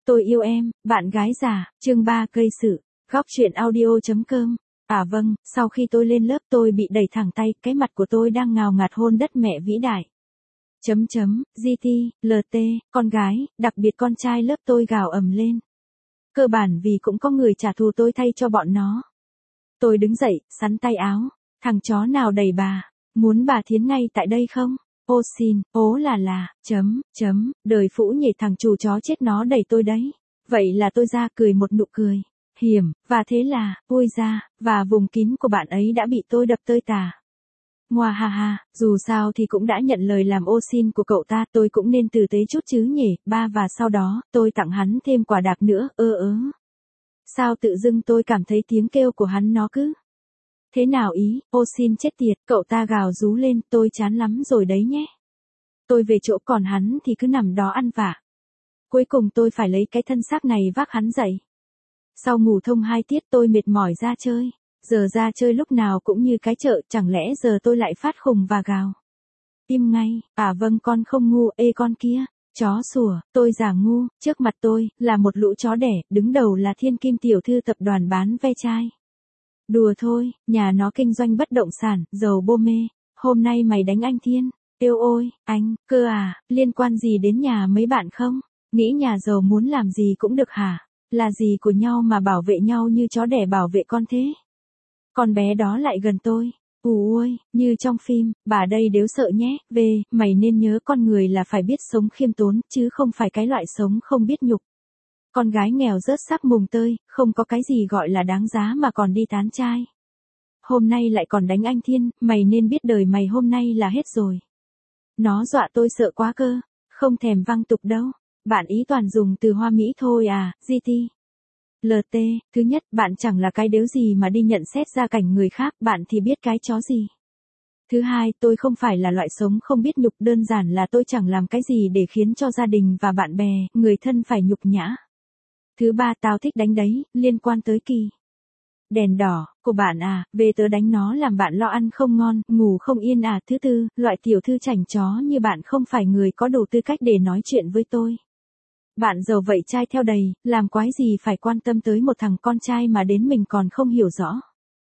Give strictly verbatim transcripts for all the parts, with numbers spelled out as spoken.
Tôi yêu em, bạn gái già, chương ba gây sự, góc truyện audio.com. À vâng, sau khi tôi lên lớp tôi bị đẩy thẳng tay, cái mặt của tôi đang ngào ngạt hôn đất mẹ vĩ đại. Chấm chấm, giê tê, lờ tê, con gái, đặc biệt con trai lớp tôi gào ầm lên. Cơ bản vì cũng có người trả thù tôi thay cho bọn nó. Tôi đứng dậy, sắn tay áo. Thằng chó nào đẩy bà? Muốn bà thiến ngay tại đây không? Ô xin, ố là là, chấm, chấm, đời phũ nhỉ, thằng chủ chó chết nó đẩy tôi đấy. Vậy là tôi ra cười một nụ cười. Hiểm, và thế là, ôi ra, và vùng kín của bạn ấy đã bị tôi đập tơi tả. Ngoà ha ha, dù sao thì cũng đã nhận lời làm ô xin của cậu ta, tôi cũng nên tử tế chút chứ nhỉ, ba, và sau đó, tôi tặng hắn thêm quả đạp nữa, ơ ớ. Sao tự dưng tôi cảm thấy tiếng kêu của hắn nó cứ. Thế nào ý, ô xin chết tiệt, cậu ta gào rú lên, tôi chán lắm rồi đấy nhé. Tôi về chỗ còn hắn thì cứ nằm đó ăn vạ. Cuối cùng tôi phải lấy cái thân xác này vác hắn dậy. Sau ngủ thông hai tiết tôi mệt mỏi ra chơi. Giờ ra chơi lúc nào cũng như cái chợ, chẳng lẽ giờ tôi lại phát khùng và gào. Im ngay, à vâng con không ngu, ê con kia, chó sủa, tôi giả ngu, trước mặt tôi, là một lũ chó đẻ, đứng đầu là Thiên Kim tiểu thư tập đoàn bán ve chai. Đùa thôi, nhà nó kinh doanh bất động sản, giàu bô mê, hôm nay mày đánh anh Thiên, yêu ôi, anh, cơ à, liên quan gì đến nhà mấy bạn không? Nghĩ nhà giàu muốn làm gì cũng được hả? Là gì của nhau mà bảo vệ nhau như chó đẻ bảo vệ con thế? Con bé đó lại gần tôi. Ù ôi, như trong phim, bà đây đếu sợ nhé, về, mày nên nhớ con người là phải biết sống khiêm tốn, chứ không phải cái loại sống không biết nhục. Con gái nghèo rớt xác mùng tơi, không có cái gì gọi là đáng giá mà còn đi tán trai. Hôm nay lại còn đánh anh Thiên, mày nên biết đời mày hôm nay là hết rồi. Nó dọa tôi sợ quá cơ, không thèm văng tục đâu. Bạn ý toàn dùng từ hoa mỹ thôi à, giê tê. lờ tê, thứ nhất, bạn chẳng là cái đếu gì mà đi nhận xét gia cảnh người khác, bạn thì biết cái chó gì. Thứ hai, tôi không phải là loại sống không biết nhục, đơn giản là tôi chẳng làm cái gì để khiến cho gia đình và bạn bè, người thân phải nhục nhã. Thứ ba, tao thích đánh đấy, liên quan tới kỳ. Đèn đỏ, của bạn à, về tớ đánh nó làm bạn lo ăn không ngon, ngủ không yên à. Thứ tư, loại tiểu thư chảnh chó như bạn không phải người có đủ tư cách để nói chuyện với tôi. Bạn giàu vậy trai theo đầy, làm quái gì phải quan tâm tới một thằng con trai mà đến mình còn không hiểu rõ.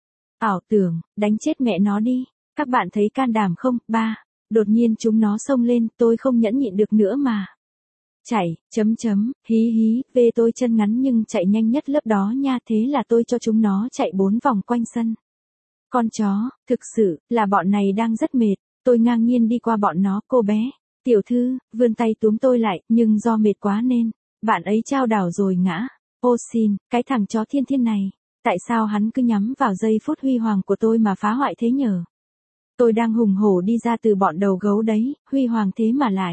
Ảo tưởng, đánh chết mẹ nó đi, các bạn thấy can đảm không? Ba, đột nhiên chúng nó xông lên, tôi không nhẫn nhịn được nữa mà. Chạy, chấm chấm, hí hí, về tôi chân ngắn nhưng chạy nhanh nhất lớp đó nha, thế là tôi cho chúng nó chạy bốn vòng quanh sân. Con chó, thực sự, là bọn này đang rất mệt, tôi ngang nhiên đi qua bọn nó, cô bé. Tiểu thư, vươn tay túm tôi lại, nhưng do mệt quá nên, bạn ấy chao đảo rồi ngã. Ô xin, cái thằng chó Thiên Thiên này, tại sao hắn cứ nhắm vào giây phút huy hoàng của tôi mà phá hoại thế nhở? Tôi đang hùng hổ đi ra từ bọn đầu gấu đấy, huy hoàng thế mà lại.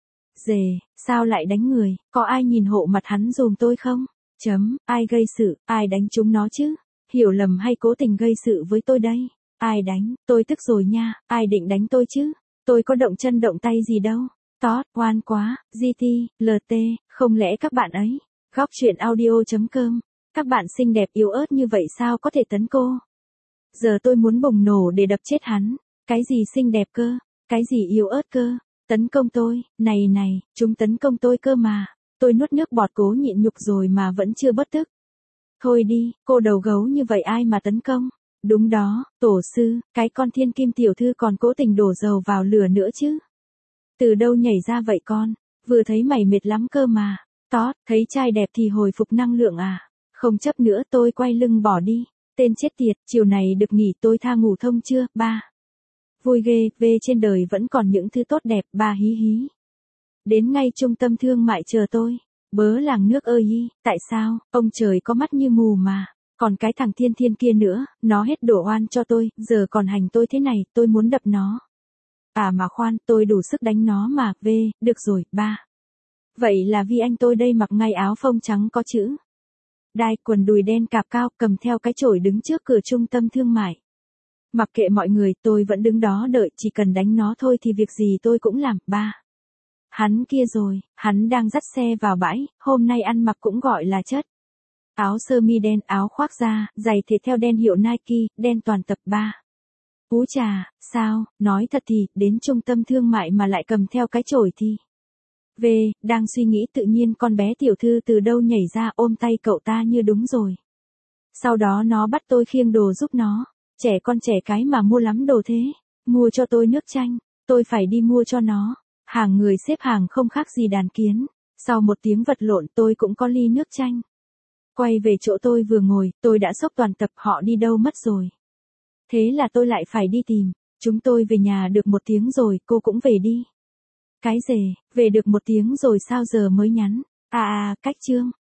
Dề, sao lại đánh người, có ai nhìn hộ mặt hắn dùm tôi không? Chấm, ai gây sự, ai đánh chúng nó chứ? Hiểu lầm hay cố tình gây sự với tôi đây? Ai đánh, tôi tức rồi nha, ai định đánh tôi chứ? Tôi có động chân động tay gì đâu. Tót, oan quá, giê tê, lờ tê, không lẽ các bạn ấy, góc truyện audio.com, các bạn xinh đẹp yếu ớt như vậy sao có thể tấn cô? Giờ tôi muốn bùng nổ để đập chết hắn, cái gì xinh đẹp cơ, cái gì yếu ớt cơ, tấn công tôi, này này, chúng tấn công tôi cơ mà, tôi nuốt nước bọt cố nhịn nhục rồi mà vẫn chưa bớt tức. Thôi đi, cô đầu gấu như vậy ai mà tấn công? Đúng đó, tổ sư, cái con Thiên Kim tiểu thư còn cố tình đổ dầu vào lửa nữa chứ. Từ đâu nhảy ra vậy con, vừa thấy mày mệt lắm cơ mà. Tót, thấy trai đẹp thì hồi phục năng lượng à. Không chấp nữa tôi quay lưng bỏ đi. Tên chết tiệt, chiều này được nghỉ tôi tha ngủ thông chưa, ba. Vui ghê, về trên đời vẫn còn những thứ tốt đẹp, ba hí hí. Đến ngay trung tâm thương mại chờ tôi. Bớ làng nước ơi y, tại sao, ông trời có mắt như mù mà. Còn cái thằng Thiên Thiên kia nữa, nó hết đổ oan cho tôi, giờ còn hành tôi thế này, tôi muốn đập nó. À mà khoan, tôi đủ sức đánh nó mà, về, được rồi, ba. Vậy là vì anh tôi đây mặc ngay áo phông trắng có chữ đai, quần đùi đen cạp cao, cầm theo cái chổi đứng trước cửa trung tâm thương mại. Mặc kệ mọi người, tôi vẫn đứng đó đợi, chỉ cần đánh nó thôi thì việc gì tôi cũng làm, ba. Hắn kia rồi, hắn đang dắt xe vào bãi, hôm nay ăn mặc cũng gọi là chất. Áo sơ mi đen, áo khoác da, giày thể theo đen hiệu Nike, đen toàn tập ba. Ú chà, sao, nói thật thì, đến trung tâm thương mại mà lại cầm theo cái chổi thì. Về, đang suy nghĩ tự nhiên con bé tiểu thư từ đâu nhảy ra ôm tay cậu ta như đúng rồi. Sau đó nó bắt tôi khiêng đồ giúp nó. Trẻ con trẻ cái mà mua lắm đồ thế. Mua cho tôi nước chanh, tôi phải đi mua cho nó. Hàng người xếp hàng không khác gì đàn kiến. Sau một tiếng vật lộn tôi cũng có ly nước chanh. Quay về chỗ tôi vừa ngồi, tôi đã sốc toàn tập họ đi đâu mất rồi. Thế là tôi lại phải đi tìm. Chúng tôi về nhà được một tiếng rồi, cô cũng về đi. Cái rề, về được một tiếng rồi sao giờ mới nhắn? À à, cách chương.